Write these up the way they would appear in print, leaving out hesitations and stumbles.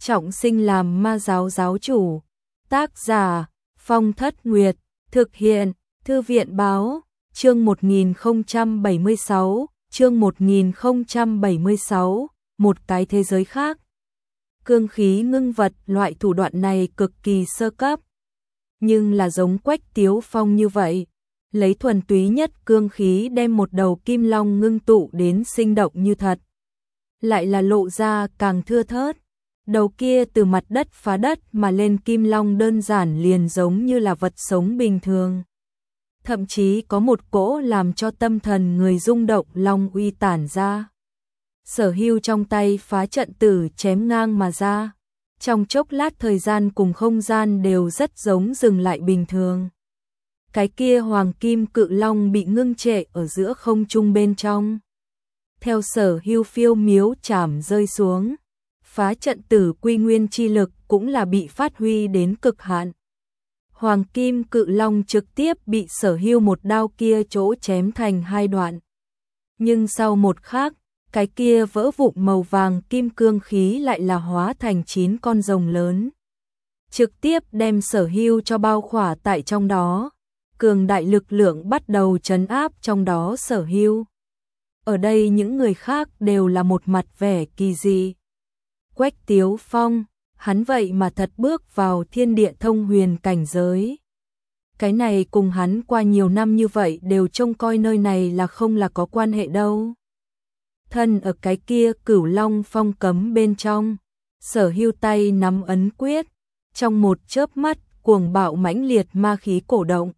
trọng sinh làm ma giáo giáo chủ. Tác giả Phong Thất Nguyệt, thực hiện Thư viện Báo, chương 1076, chương 1076, một cái thế giới khác. Cương khí ngưng vật, loại thủ đoạn này cực kỳ sơ cấp, nhưng là giống Quách Tiếu Phong như vậy, lấy thuần túy nhất cương khí đem một đầu kim long ngưng tụ đến sinh động như thật, lại là lộ ra càng thưa thớt. Đầu kia từ mặt đất phá đất mà lên kim long đơn giản liền giống như là vật sống bình thường. Thậm chí có một cỗ làm cho tâm thần người rung động long uy tản ra. Sở Hưu trong tay phá trận tử chém ngang mà ra. Trong chốc lát thời gian cùng không gian đều rất giống dừng lại bình thường. Cái kia hoàng kim cự long bị ngưng trệ ở giữa không trung bên trong. Theo Sở Hưu phiêu miếu chảm rơi xuống, phá trận tử quy nguyên chi lực cũng là bị phát huy đến cực hạn. Hoàng kim cự long trực tiếp bị Sở Hưu một đao kia chỗ chém thành hai đoạn. Nhưng sau một khắc, cái kia vỡ vụn màu vàng kim cương khí lại là hóa thành 9 con rồng lớn. Trực tiếp đem Sở Hưu cho bao khỏa tại trong đó. Cường đại lực lượng bắt đầu trấn áp trong đó Sở Hưu. Ở đây những người khác đều là một mặt vẻ kỳ dị. Quách Tiếu Phong, hắn vậy mà thật bước vào thiên địa thông huyền cảnh giới. Cái này cùng hắn qua nhiều năm như vậy đều trông coi nơi này là không là có quan hệ đâu. Thân ở cái kia Cửu Long phong cấm bên trong, Sở Hưu tay nắm ấn quyết, trong một chớp mắt cuồng bạo mãnh liệt ma khí cổ động.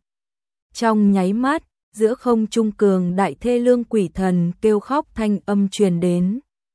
Trong nháy mắt, giữa không trung cường đại thê lương quỷ thần kêu khóc thanh âm truyền đến.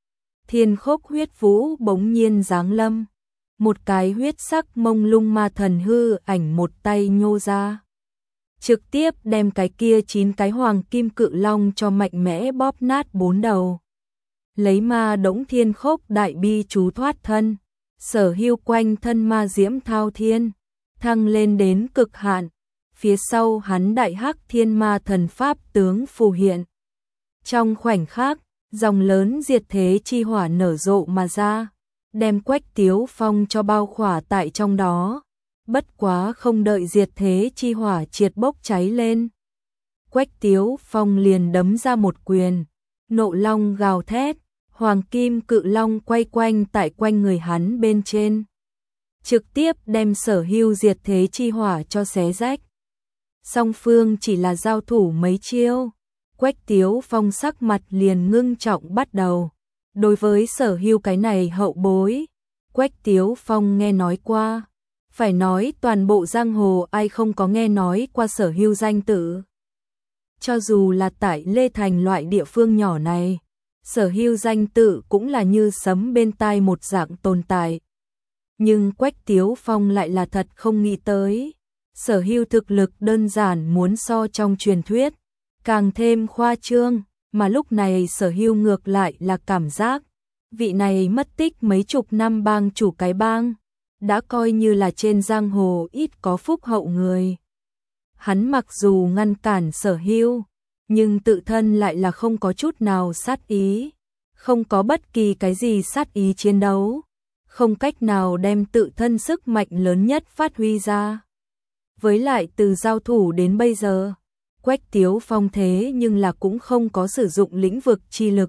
Thiên khốc huyết vũ bỗng nhiên giáng lâm, một cái huyết sắc mông lung ma thần hư ảnh một tay nhô ra, trực tiếp đem cái kia 9 cái hoàng kim cự long cho mạnh mẽ bóp nát 4 đầu. Lấy ma đống thiên khốc đại bi chú thoát thân, Sở Hưu quanh thân ma diễm thao thiên, thăng lên đến cực hạn. Phía sau hắn đại hắc thiên ma thần pháp tướng phù hiện. Trong khoảnh khắc, dòng lớn diệt thế chi hỏa nở rộ mà ra, đem Quách Tiếu Phong cho bao khỏa tại trong đó. Bất quá không đợi diệt thế chi hỏa triệt bốc cháy lên, Quách Tiếu Phong liền đấm ra một quyền, nộ long gào thét, hoàng kim cự long quay quanh tại quanh người hắn bên trên, trực tiếp đem Sở Hưu diệt thế chi hỏa cho xé rách. Song phương chỉ là giao thủ mấy chiêu, Quách Tiếu Phong sắc mặt liền ngưng trọng bắt đầu. Đối với Sở Hưu cái này hậu bối, Quách Tiếu Phong nghe nói qua, phải nói toàn bộ giang hồ ai không có nghe nói qua Sở Hưu danh tự. Cho dù là tại Lê Thành loại địa phương nhỏ này, Sở Hưu danh tự cũng là như sấm bên tai một dạng tồn tại. Nhưng Quách Tiếu Phong lại là thật không nghĩ tới. Sở Hưu thực lực đơn giản muốn so trong truyền thuyết, càng thêm khoa trương, mà lúc này Sở Hưu ngược lại là cảm giác, vị này mất tích mấy chục năm bang chủ cái bang, đã coi như là trên giang hồ ít có phúc hậu người. Hắn mặc dù ngăn cản Sở Hưu, nhưng tự thân lại là không có chút nào sát ý, không có bất kỳ cái gì sát ý chiến đấu, không cách nào đem tự thân sức mạnh lớn nhất phát huy ra. Với lại từ giao thủ đến bây giờ, Quách Tiếu Phong thế nhưng là cũng không có sử dụng lĩnh vực chi lực.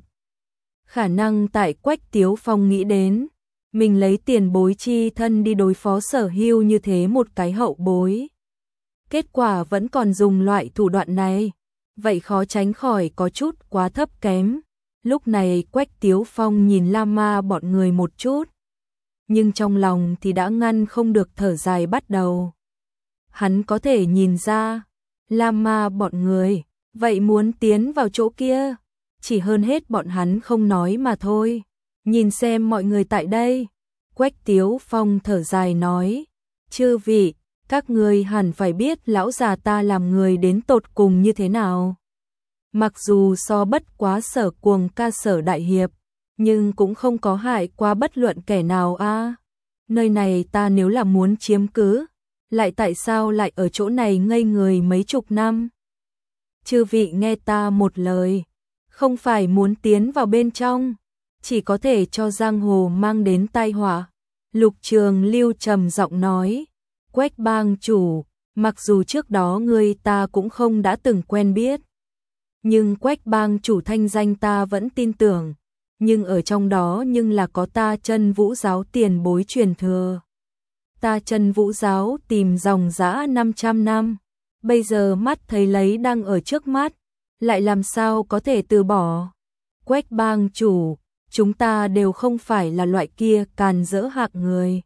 Khả năng tại Quách Tiếu Phong nghĩ đến, mình lấy tiền bối chi thân đi đối phó Sở Hưu như thế một cái hậu bối. Kết quả vẫn còn dùng loại thủ đoạn này, vậy khó tránh khỏi có chút quá thấp kém. Lúc này Quách Tiếu Phong nhìn Lama bọn người một chút, nhưng trong lòng thì đã ngăn không được thở dài bắt đầu. Hắn có thể nhìn ra, Lama bọn người, vậy muốn tiến vào chỗ kia, chỉ hơn hết bọn hắn không nói mà thôi. Nhìn xem mọi người tại đây, Quách Tiếu Phong thở dài nói, chư vị, các người hẳn phải biết lão già ta làm người đến tột cùng như thế nào. Mặc dù so bất quá Sở Cuồng ca Sở đại hiệp, nhưng cũng không có hại qua bất luận kẻ nào a. Nơi này ta nếu là muốn chiếm cứ, lại tại sao lại ở chỗ này ngây người mấy chục năm? Chư vị nghe ta một lời, không phải muốn tiến vào bên trong, chỉ có thể cho giang hồ mang đến tai họa. Lục Trường Lưu trầm giọng nói, Quách bang chủ, mặc dù trước đó ngươi ta cũng không đã từng quen biết, nhưng Quách bang chủ thanh danh ta vẫn tin tưởng, nhưng ở trong đó nhưng là có ta Chân Vũ giáo tiền bối truyền thừa. Ta Chân Vũ giáo tìm dòng dã 500 năm, bây giờ mắt thấy lấy đang ở trước mắt, lại làm sao có thể từ bỏ. Quách bang chủ, chúng ta đều không phải là loại kia càn rỡ hạng người.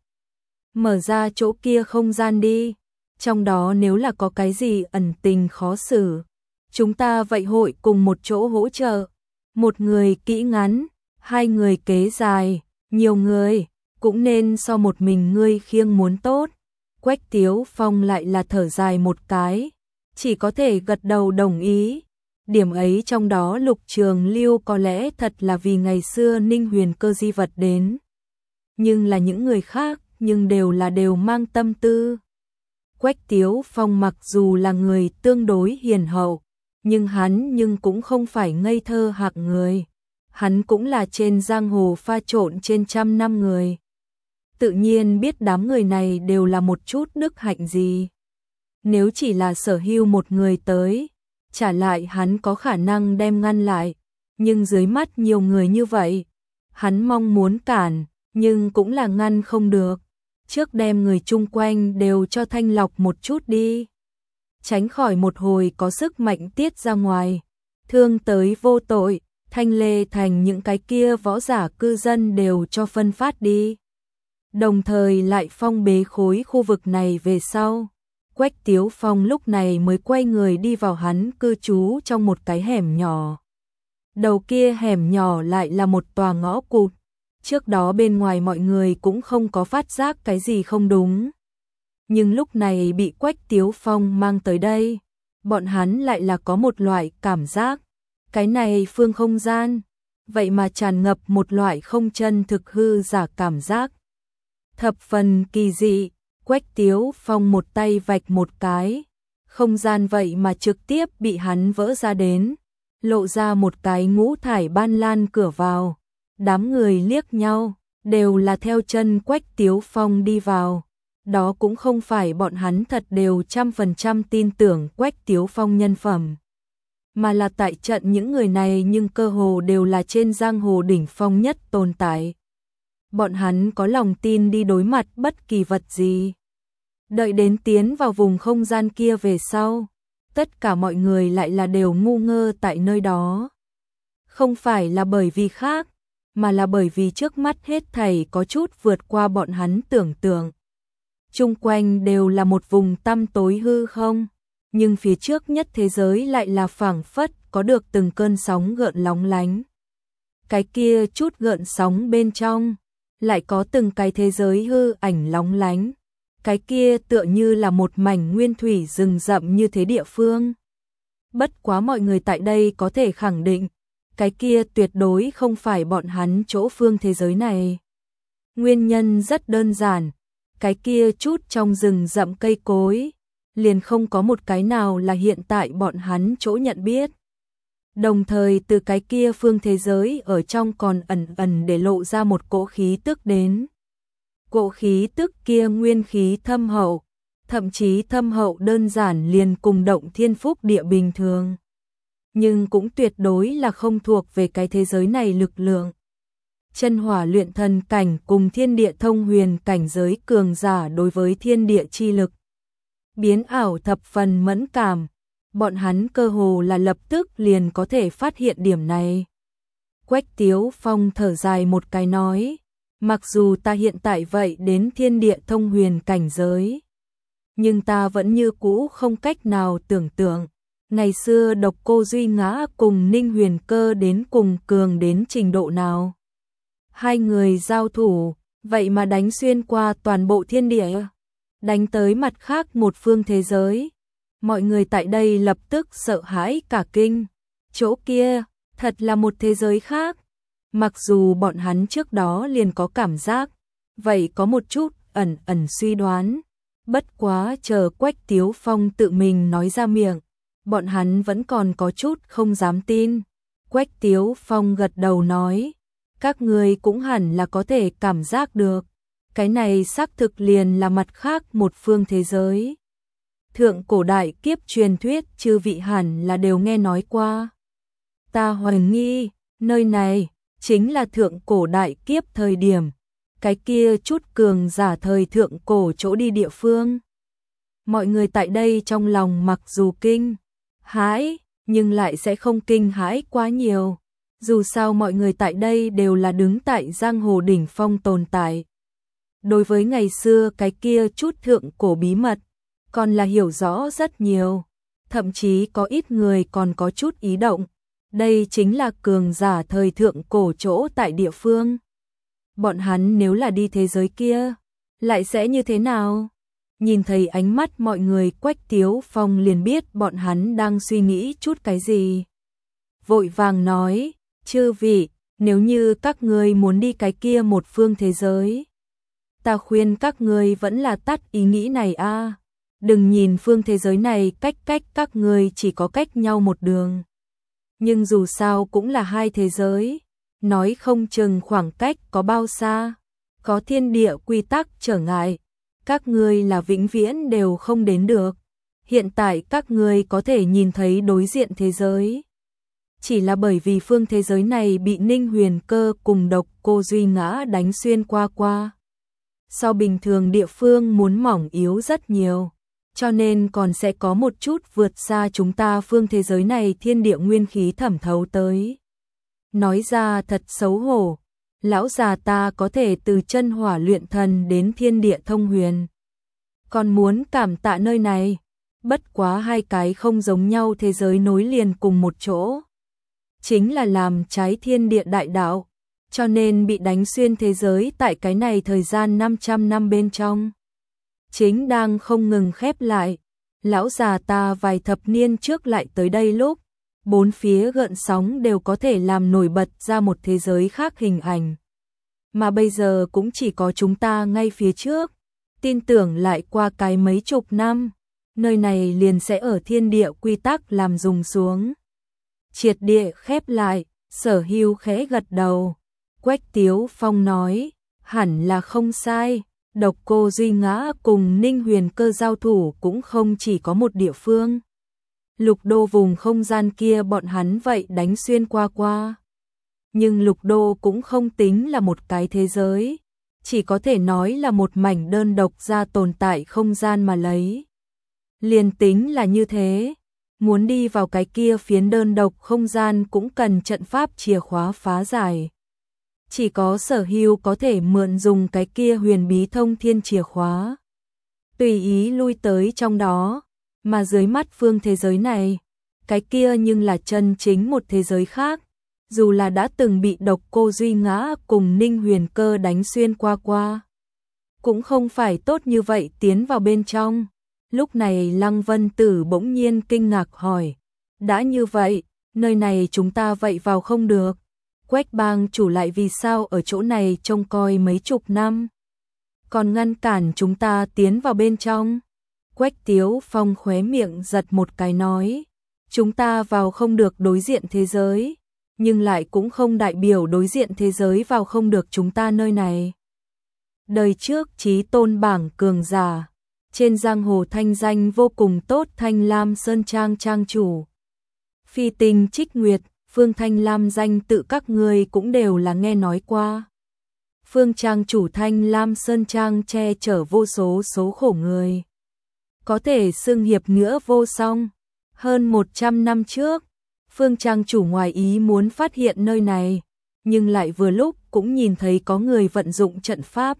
Mở ra chỗ kia không gian đi, trong đó nếu là có cái gì ẩn tình khó xử, chúng ta vậy hội cùng một chỗ hỗ trợ. Một người kỹ ngắn, hai người kế dài, nhiều người, cũng nên so một mình ngươi khiêng muốn tốt. Quách Tiếu Phong lại là thở dài một cái, chỉ có thể gật đầu đồng ý. Điểm ấy trong đó Lục Trường Lưu có lẽ thật là vì ngày xưa Ninh Huyền Cơ di vật đến. Nhưng là những người khác, nhưng đều mang tâm tư. Quách Tiếu Phong mặc dù là người tương đối hiền hậu, nhưng hắn cũng không phải ngây thơ hạng người. Hắn cũng là trên giang hồ pha trộn trên trăm năm người. Tự nhiên biết đám người này đều là một chút đức hạnh gì. Nếu chỉ là sở hữu một người tới, trả lại hắn có khả năng đem ngăn lại, nhưng dưới mắt nhiều người như vậy, hắn mong muốn cản, nhưng cũng là ngăn không được. Trước đem người chung quanh đều cho thanh lọc một chút đi, tránh khỏi một hồi có sức mạnh tiết ra ngoài, thương tới vô tội, thanh lê thành những cái kia võ giả cư dân đều cho phân phát đi. Đồng thời lại phong bế khối khu vực này về sau. Quách Tiếu Phong lúc này mới quay người đi vào hắn cư trú trong một cái hẻm nhỏ. Đầu kia hẻm nhỏ lại là một tòa ngõ cụt. Trước đó bên ngoài mọi người cũng không có phát giác cái gì không đúng. Nhưng lúc này bị Quách Tiếu Phong mang tới đây, bọn hắn lại là có một loại cảm giác. Cái này phương không gian, vậy mà tràn ngập một loại không chân thực hư giả cảm giác. Thập phần kỳ dị. Quách Tiếu Phong một tay vạch một cái, không gian vậy mà trực tiếp bị hắn vỡ ra đến, lộ ra một cái ngũ thải ban lan cửa vào. Đám người liếc nhau, đều là theo chân Quách Tiếu Phong đi vào. Đó cũng không phải bọn hắn thật đều 100% tin tưởng Quách Tiếu Phong nhân phẩm, mà là tại trận những người này nhưng cơ hồ đều là trên giang hồ đỉnh phong nhất tồn tại. Bọn hắn có lòng tin đi đối mặt bất kỳ vật gì. Đợi đến tiến vào vùng không gian kia về sau, tất cả mọi người lại là đều ngu ngơ tại nơi đó. Không phải là bởi vì khác, mà là bởi vì trước mắt hết thảy có chút vượt qua bọn hắn tưởng tượng. Chung quanh đều là một vùng tăm tối hư không, nhưng phía trước nhất thế giới lại là phảng phất có được từng cơn sóng gợn lóng lánh. Cái kia chút gợn sóng bên trong, lại có từng cái thế giới hư ảnh lóng lánh. Cái kia tựa như là một mảnh nguyên thủy rừng rậm như thế địa phương. Bất quá mọi người tại đây có thể khẳng định, cái kia tuyệt đối không phải bọn hắn chỗ phương thế giới này. Nguyên nhân rất đơn giản, cái kia chút trong rừng rậm cây cối, liền không có một cái nào là hiện tại bọn hắn chỗ nhận biết. Đồng thời từ cái kia phương thế giới ở trong còn ẩn ẩn để lộ ra một cỗ khí tức đến. Cỗ khí tức kia nguyên khí thâm hậu, thậm chí thâm hậu đơn giản liền cùng động thiên phúc địa bình thường. Nhưng cũng tuyệt đối là không thuộc về cái thế giới này lực lượng. Chân hỏa luyện thần cảnh cùng thiên địa thông huyền cảnh giới cường giả đối với thiên địa chi lực. Biến ảo thập phần mẫn cảm, bọn hắn cơ hồ là lập tức liền có thể phát hiện điểm này. Quách Tiếu Phong thở dài một cái nói, mặc dù ta hiện tại vậy đến thiên địa thông huyền cảnh giới, nhưng ta vẫn như cũ không cách nào tưởng tượng, ngày xưa Độc Cô Duy Ngã cùng Ninh Huyền Cơ đến cùng cường đến trình độ nào. Hai người giao thủ, vậy mà đánh xuyên qua toàn bộ thiên địa, đánh tới mặt khác một phương thế giới. Mọi người tại đây lập tức sợ hãi cả kinh, chỗ kia, thật là một thế giới khác. Mặc dù bọn hắn trước đó liền có cảm giác, vậy có một chút ẩn ẩn suy đoán. Bất quá chờ Quách Tiếu Phong tự mình nói ra miệng, bọn hắn vẫn còn có chút không dám tin. Quách Tiếu Phong gật đầu nói, các người cũng hẳn là có thể cảm giác được. cái này xác thực liền là mặt khác một phương thế giới. Thượng cổ đại kiếp truyền thuyết chư vị hẳn là đều nghe nói qua. Ta hoài nghi, nơi này chính là thượng cổ đại kiếp thời điểm, cái kia chút cường giả thời thượng cổ chỗ đi địa phương. Mọi người tại đây trong lòng mặc dù kinh hãi, nhưng lại sẽ không kinh hãi quá nhiều. Dù sao mọi người tại đây đều là đứng tại giang hồ đỉnh phong tồn tại. Đối với ngày xưa cái kia chút thượng cổ bí mật, còn là hiểu rõ rất nhiều. Thậm chí có ít người còn có chút ý động. Đây chính là cường giả thời thượng cổ chỗ tại địa phương. Bọn hắn nếu là đi thế giới kia, lại sẽ như thế nào? Nhìn thấy ánh mắt mọi người, Quách Tiếu Phong liền biết bọn hắn đang suy nghĩ chút cái gì. Vội vàng nói, chư vị, nếu như các ngươi muốn đi cái kia một phương thế giới, ta khuyên các ngươi vẫn là tắt ý nghĩ này a. Đừng nhìn phương thế giới này cách các ngươi chỉ có cách nhau một đường. Nhưng dù sao cũng là hai thế giới, nói không chừng khoảng cách có bao xa, có thiên địa quy tắc trở ngại, các ngươi là vĩnh viễn đều không đến được. Hiện tại các ngươi có thể nhìn thấy đối diện thế giới, chỉ là bởi vì phương thế giới này bị Ninh Huyền Cơ cùng Độc Cô Duy Ngã đánh xuyên qua. So bình thường địa phương muốn mỏng yếu rất nhiều, cho nên còn sẽ có một chút vượt xa chúng ta phương thế giới này thiên địa nguyên khí thẩm thấu tới. Nói ra thật xấu hổ, lão già ta có thể từ chân hỏa luyện thần đến thiên địa thông huyền. Còn muốn cảm tạ nơi này, bất quá hai cái không giống nhau thế giới nối liền cùng một chỗ. Chính là làm trái thiên địa đại đạo, cho nên bị đánh xuyên thế giới tại cái này thời gian 500 năm bên trong. Chính đang không ngừng khép lại, lão già ta vài thập niên trước lại tới đây lúc, bốn phía gợn sóng đều có thể làm nổi bật ra một thế giới khác hình ảnh. Mà bây giờ cũng chỉ có chúng ta ngay phía trước, tin tưởng lại qua cái mấy chục năm, nơi này liền sẽ ở thiên địa quy tắc làm dùng xuống. Triệt địa khép lại, Sở Hưu khẽ gật đầu. Quách Tiếu Phong nói, hẳn là không sai, Độc Cô Duy Ngã cùng Ninh Huyền Cơ giao thủ cũng không chỉ có một địa phương. Lục đô vùng không gian kia bọn hắn vậy đánh xuyên qua. Nhưng lục đô cũng không tính là một cái thế giới, chỉ có thể nói là một mảnh đơn độc ra tồn tại không gian mà lấy. Liền tính là như thế, muốn đi vào cái kia phiến đơn độc không gian cũng cần trận pháp chìa khóa phá giải. Chỉ có Sở Hưu có thể mượn dùng cái kia huyền bí thông thiên chìa khóa, tùy ý lui tới trong đó, mà dưới mắt phương thế giới này, cái kia nhưng là chân chính một thế giới khác, dù là đã từng bị Độc Cô Duy Ngã cùng Ninh Huyền Cơ đánh xuyên qua. Cũng không phải tốt như vậy tiến vào bên trong. Lúc này Lăng Vân Tử bỗng nhiên kinh ngạc hỏi, đã như vậy, nơi này chúng ta vậy vào không được. Quách bang chủ lại vì sao ở chỗ này trông coi mấy chục năm, còn ngăn cản chúng ta tiến vào bên trong. Quách Tiếu Phong khóe miệng giật một cái nói, chúng ta vào không được đối diện thế giới, nhưng lại cũng không đại biểu đối diện thế giới vào không được chúng ta nơi này. Đời trước chí tôn bảng cường giả, trên giang hồ thanh danh vô cùng tốt Thanh Lam Sơn Trang trang chủ. Phi Tinh Trích Nguyệt, Phương Thanh Lam danh tự các ngươi cũng đều là nghe nói qua. Phương trang chủ Thanh Lam Sơn Trang che chở vô số số khổ người, có thể xưng hiệp nghĩa vô song. Hơn 100 năm trước, Phương trang chủ ngoài ý muốn phát hiện nơi này, nhưng lại vừa lúc cũng nhìn thấy có người vận dụng trận pháp.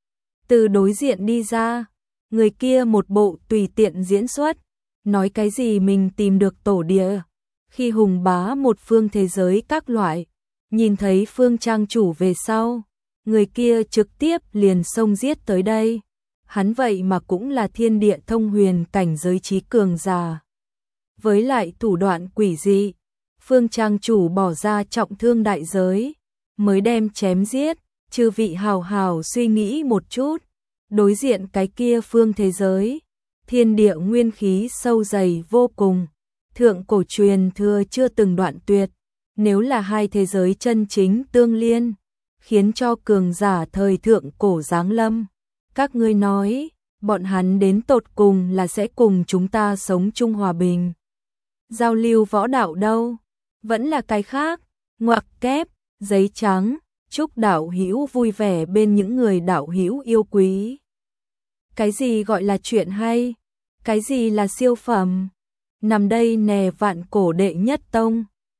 Từ đối diện đi ra, người kia một bộ tùy tiện diễn xuất, nói cái gì mình tìm được tổ địa, khi hùng bá một phương thế giới các loại. Nhìn thấy Phương trang chủ về sau, người kia trực tiếp liền xông giết tới đây. Hắn vậy mà cũng là thiên địa thông huyền cảnh giới trí cường giả. Với lại thủ đoạn quỷ dị, Phương trang chủ bỏ ra trọng thương đại giới, mới đem chém giết. Chư vị hào hào suy nghĩ một chút, đối diện cái kia phương thế giới, thiên địa nguyên khí sâu dày vô cùng, thượng cổ truyền thừa chưa từng đoạn tuyệt. Nếu là hai thế giới chân chính tương liên, khiến cho cường giả thời thượng cổ giáng lâm. Các ngươi nói, bọn hắn đến tột cùng là sẽ cùng chúng ta sống chung hòa bình. Giao lưu võ đạo đâu? Vẫn là cái khác, ngoặc kép, giấy trắng, chúc đạo hữu vui vẻ bên những người đạo hữu yêu quý. Cái gì gọi là chuyện hay? Cái gì là siêu phẩm? Nằm đây nè vạn cổ đệ nhất tông.